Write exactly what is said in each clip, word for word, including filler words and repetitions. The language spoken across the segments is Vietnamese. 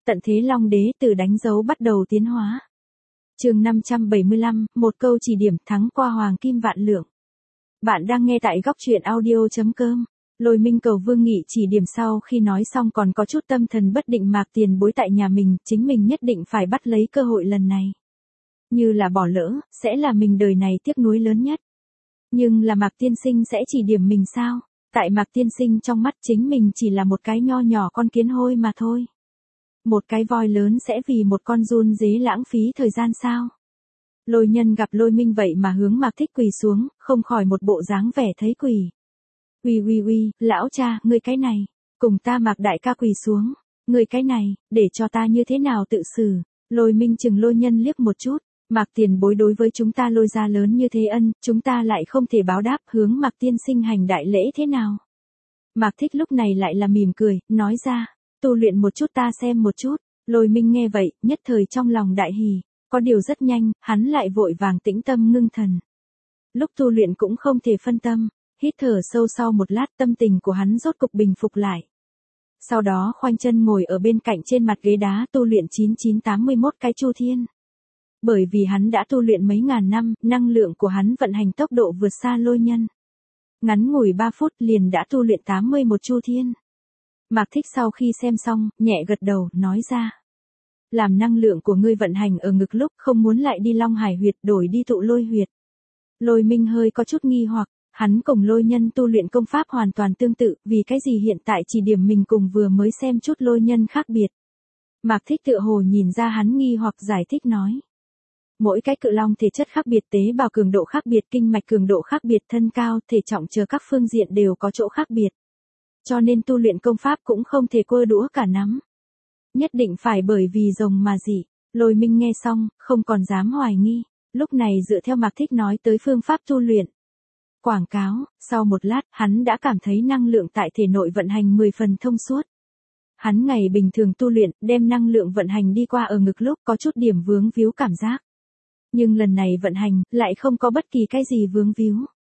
Tận thế Long Đế từ đánh dấu bắt đầu tiến hóa. Chương năm trăm bảy mươi lăm, một câu chỉ điểm thắng qua hoàng kim vạn lượng. Bạn đang nghe tại góc truyện audio chấm com. Lôi Minh cầu Vương Nghị chỉ điểm sau khi nói xong còn có chút tâm thần bất định Mạc Tiền Bối tại nhà mình, chính mình nhất định phải bắt lấy cơ hội lần này. Như là bỏ lỡ, sẽ là mình đời này tiếc nuối lớn nhất. Nhưng là Mạc Tiên Sinh sẽ chỉ điểm mình sao? Tại Mạc Tiên Sinh trong mắt chính mình chỉ là một cái nho nhỏ con kiến hôi mà thôi. Một cái voi lớn sẽ vì một con giun dế lãng phí thời gian sao? Lôi Nhân gặp Lôi Minh vậy mà hướng Mạc Thích quỳ xuống, không khỏi một bộ dáng vẻ thấy quỳ. Uy uy uy, lão cha, ngươi cái này, cùng ta Mạc đại ca quỳ xuống, ngươi cái này, để cho ta như thế nào tự xử? Lôi Minh chừng Lôi Nhân liếc một chút, Mạc Tiền Bối đối với chúng ta Lôi gia lớn như thế ân, chúng ta lại không thể báo đáp, hướng Mạc Tiên Sinh hành đại lễ thế nào? Mạc Thích lúc này lại là mỉm cười, nói ra, tu luyện một chút ta xem một chút. Lôi Minh nghe vậy, nhất thời trong lòng đại hỉ, có điều rất nhanh, hắn lại vội vàng tĩnh tâm ngưng thần. Lúc tu luyện cũng không thể phân tâm, hít thở sâu sau một lát tâm tình của hắn rốt cục bình phục lại. Sau đó khoanh chân ngồi ở bên cạnh trên mặt ghế đá tu luyện chín chín tám mươi mốt cái chu thiên. Bởi vì hắn đã tu luyện mấy ngàn năm, năng lượng của hắn vận hành tốc độ vượt xa Lôi Nhân. Ngắn ngủi ba phút liền đã tu luyện tám mươi mốt chu thiên. Mạc Thích sau khi xem xong, nhẹ gật đầu, nói ra. Làm năng lượng của ngươi vận hành ở ngực lúc không muốn lại đi Long Hải huyệt đổi đi tụ lôi huyệt. Lôi Minh hơi có chút nghi hoặc, hắn cùng Lôi Nhân tu luyện công pháp hoàn toàn tương tự, vì cái gì hiện tại chỉ điểm mình cùng vừa mới xem chút Lôi Nhân khác biệt. Mạc Thích tựa hồ nhìn ra hắn nghi hoặc giải thích nói. Mỗi cái cự long thể chất khác biệt, tế bào cường độ khác biệt, kinh mạch cường độ khác biệt, thân cao, thể trọng chờ các phương diện đều có chỗ khác biệt. Cho nên tu luyện công pháp cũng không thể cua đũa cả nắm. Nhất định phải bởi vì rồng mà dị. Lôi Minh nghe xong, không còn dám hoài nghi. Lúc này dựa theo Mạc Thích nói tới phương pháp tu luyện. Quảng cáo, sau một lát, hắn đã cảm thấy năng lượng tại thể nội vận hành mười phần thông suốt. Hắn ngày bình thường tu luyện, đem năng lượng vận hành đi qua ở ngực lúc có chút điểm vướng víu cảm giác. Nhưng lần này vận hành, lại không có bất kỳ cái gì vướng víu.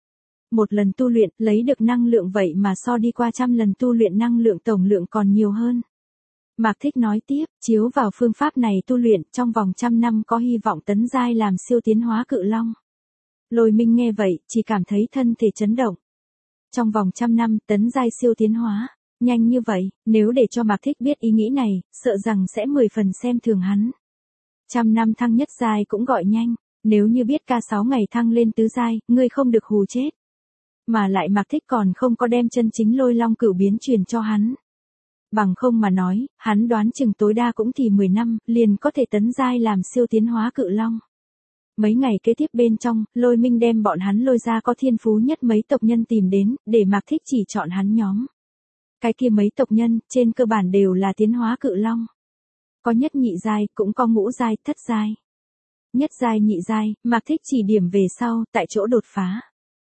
Một lần tu luyện, lấy được năng lượng vậy mà so đi qua trăm lần tu luyện năng lượng tổng lượng còn nhiều hơn. Mạc Thích nói tiếp, chiếu vào phương pháp này tu luyện, trong vòng trăm năm có hy vọng tấn giai làm siêu tiến hóa cự long. Lôi Minh nghe vậy, chỉ cảm thấy thân thể chấn động. Trong vòng trăm năm, tấn giai siêu tiến hóa, nhanh như vậy, nếu để cho Mạc Thích biết ý nghĩ này, sợ rằng sẽ mười phần xem thường hắn. Trăm năm thăng nhất giai cũng gọi nhanh, nếu như biết ca sáu ngày thăng lên tứ giai, ngươi không được hù chết. Mà lại Mạc Thích còn không có đem chân chính Lôi Long cửu biến truyền cho hắn. Bằng không mà nói, hắn đoán chừng tối đa cũng thì mười năm, liền có thể tấn giai làm siêu tiến hóa cự long. Mấy ngày kế tiếp bên trong, Lôi Minh đem bọn hắn Lôi ra có thiên phú nhất mấy tộc nhân tìm đến, để Mạc Thích chỉ chọn hắn nhóm. Cái kia mấy tộc nhân, trên cơ bản đều là tiến hóa cự long. Có nhất nhị giai, cũng có ngũ giai, thất giai. Nhất giai nhị giai, Mạc Thích chỉ điểm về sau, tại chỗ đột phá.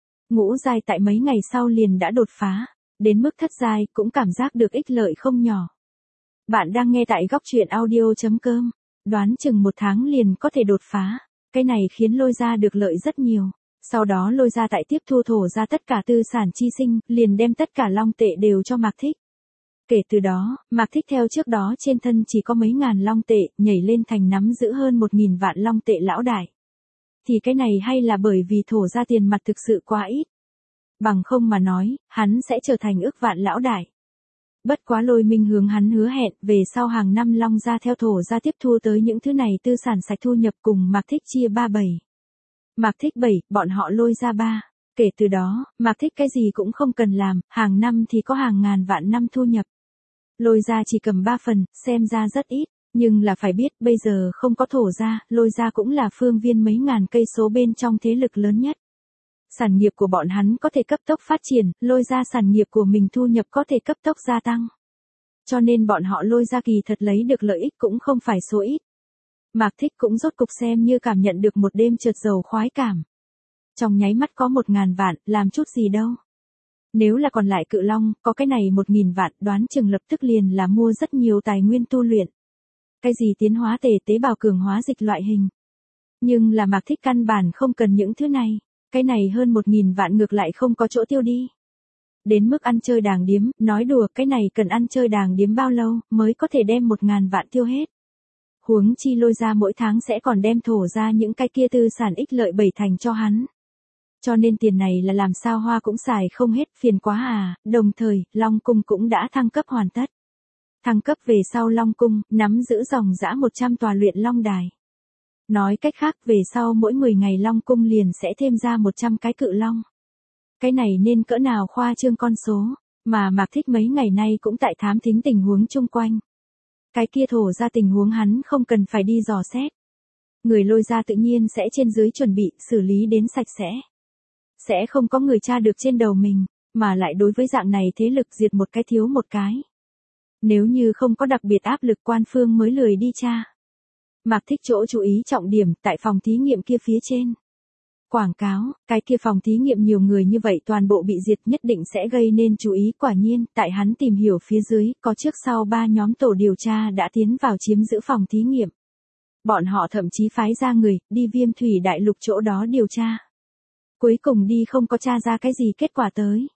Ngũ giai tại mấy ngày sau liền đã đột phá, đến mức thất giai cũng cảm giác được ích lợi không nhỏ. Bạn đang nghe tại góc truyện audio chấm com, đoán chừng một tháng liền có thể đột phá, cái này khiến Lôi ra được lợi rất nhiều. Sau đó Lôi ra tại tiếp thu thổ ra tất cả tư sản chi sinh, liền đem tất cả long tệ đều cho Mạc Thích. Kể từ đó, Mạc Thích theo trước đó trên thân chỉ có mấy ngàn long tệ, nhảy lên thành nắm giữ hơn một nghìn vạn long tệ lão đại. Thì cái này hay là bởi vì thổ ra tiền mặt thực sự quá ít. Bằng không mà nói, hắn sẽ trở thành ước vạn lão đại. Bất quá Lôi Minh hướng hắn hứa hẹn, về sau hàng năm long ra theo thổ ra tiếp thu tới những thứ này tư sản sạch thu nhập cùng Mạc Thích chia ba bảy. Mạc Thích bảy, bọn họ Lôi ra ba. Kể từ đó, Mạc Thích cái gì cũng không cần làm, hàng năm thì có hàng ngàn vạn năm thu nhập. Lôi ra chỉ cầm ba phần, xem ra rất ít, nhưng là phải biết bây giờ không có thổ ra, Lôi ra cũng là phương viên mấy ngàn cây số bên trong thế lực lớn nhất. Sản nghiệp của bọn hắn có thể cấp tốc phát triển, Lôi ra sản nghiệp của mình thu nhập có thể cấp tốc gia tăng. Cho nên bọn họ Lôi ra kỳ thật lấy được lợi ích cũng không phải số ít. Mạc Thích cũng rốt cục xem như cảm nhận được một đêm trượt dầu khoái cảm. Trong nháy mắt có một ngàn vạn, làm chút gì đâu. Nếu là còn lại cự long, có cái này một nghìn vạn, đoán chừng lập tức liền là mua rất nhiều tài nguyên tu luyện. Cái gì tiến hóa tề tế bào cường hóa dịch loại hình. Nhưng là Mạc Thích căn bản không cần những thứ này. Cái này hơn một nghìn vạn ngược lại không có chỗ tiêu đi. đến mức ăn chơi đàng điếm, nói đùa cái này cần ăn chơi đàng điếm bao lâu mới có thể đem một ngàn vạn tiêu hết. Huống chi Lôi gia mỗi tháng sẽ còn đem thổ ra những cái kia tư sản ích lợi bảy thành cho hắn. Cho nên tiền này là làm sao hoa cũng xài không hết, phiền quá à, đồng thời, Long Cung cũng đã thăng cấp hoàn tất. Thăng cấp về sau Long Cung, nắm giữ dòng dã một trăm tòa luyện long đài. Nói cách khác về sau mỗi mười ngày Long Cung liền sẽ thêm ra một trăm cái cự long. Cái này nên cỡ nào khoa trương con số, mà Mạc Thích mấy ngày nay cũng tại thám thính tình huống chung quanh. Cái kia thổ ra tình huống hắn không cần phải đi dò xét. Người Lôi gia tự nhiên sẽ trên dưới chuẩn bị xử lý đến sạch sẽ. Sẽ không có người tra được trên đầu mình, mà lại đối với dạng này thế lực diệt một cái thiếu một cái. Nếu như không có đặc biệt áp lực quan phương mới lười đi tra. Mạc Thích chỗ chú ý trọng điểm tại phòng thí nghiệm kia phía trên. Quảng cáo, cái kia phòng thí nghiệm nhiều người như vậy toàn bộ bị diệt nhất định sẽ gây nên chú ý, quả nhiên, tại hắn tìm hiểu phía dưới, có trước sau ba nhóm tổ điều tra đã tiến vào chiếm giữ phòng thí nghiệm. Bọn họ thậm chí phái ra người, đi Viêm Thủy Đại Lục chỗ đó điều tra. Cuối cùng đi không có tra ra cái gì kết quả tới.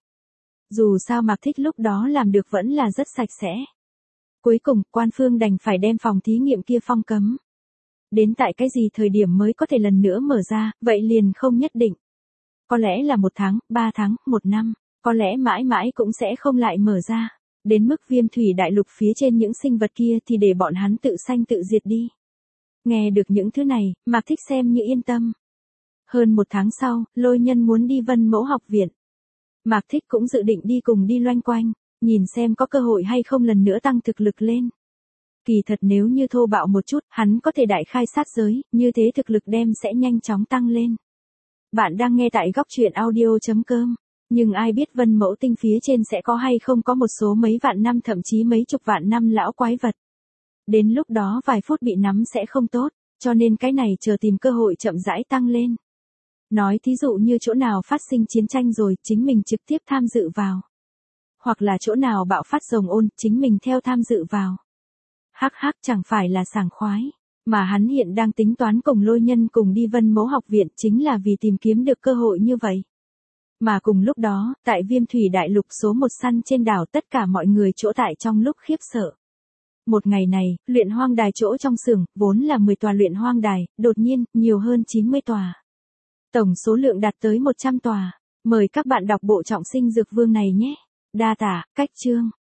Dù sao Mạc Thích lúc đó làm được vẫn là rất sạch sẽ. Cuối cùng, quan phương đành phải đem phòng thí nghiệm kia phong cấm. Đến tại cái gì thời điểm mới có thể lần nữa mở ra, vậy liền không nhất định. Có lẽ là một tháng, ba tháng, một năm, có lẽ mãi mãi cũng sẽ không lại mở ra. Đến mức Viêm Thủy Đại Lục phía trên những sinh vật kia thì để bọn hắn tự sanh tự diệt đi. Nghe được những thứ này, Mạc Thích xem như yên tâm. Hơn một tháng sau, Lôi Nhân muốn đi Vân Mẫu học viện. Mạc Thích cũng dự định đi cùng đi loanh quanh, nhìn xem có cơ hội hay không lần nữa tăng thực lực lên. Kỳ thật nếu như thô bạo một chút, hắn có thể đại khai sát giới, như thế thực lực đem sẽ nhanh chóng tăng lên. Bạn đang nghe tại góc truyện audio chấm com, nhưng ai biết Vân Mẫu tinh phía trên sẽ có hay không có một số mấy vạn năm thậm chí mấy chục vạn năm lão quái vật. Đến lúc đó vài phút bị nắm sẽ không tốt, cho nên cái này chờ tìm cơ hội chậm rãi tăng lên. Nói thí dụ như chỗ nào phát sinh chiến tranh rồi, chính mình trực tiếp tham dự vào. Hoặc là chỗ nào bạo phát rồng ôn, chính mình theo tham dự vào. Hắc hắc chẳng phải là sảng khoái, mà hắn hiện đang tính toán cùng Lôi Nhân cùng đi Vân Mẫu học viện chính là vì tìm kiếm được cơ hội như vậy. Mà cùng lúc đó, tại Viêm Thủy Đại Lục số một săn trên đảo tất cả mọi người chỗ tại trong lúc khiếp sợ. Một ngày này, luyện hoang đài chỗ trong xưởng, vốn là mười tòa luyện hoang đài, đột nhiên, nhiều hơn chín mươi tòa. Tổng số lượng đạt tới một trăm tòa. Mời các bạn đọc bộ Trọng Sinh Dược Vương này nhé. Đa tả, cách chương.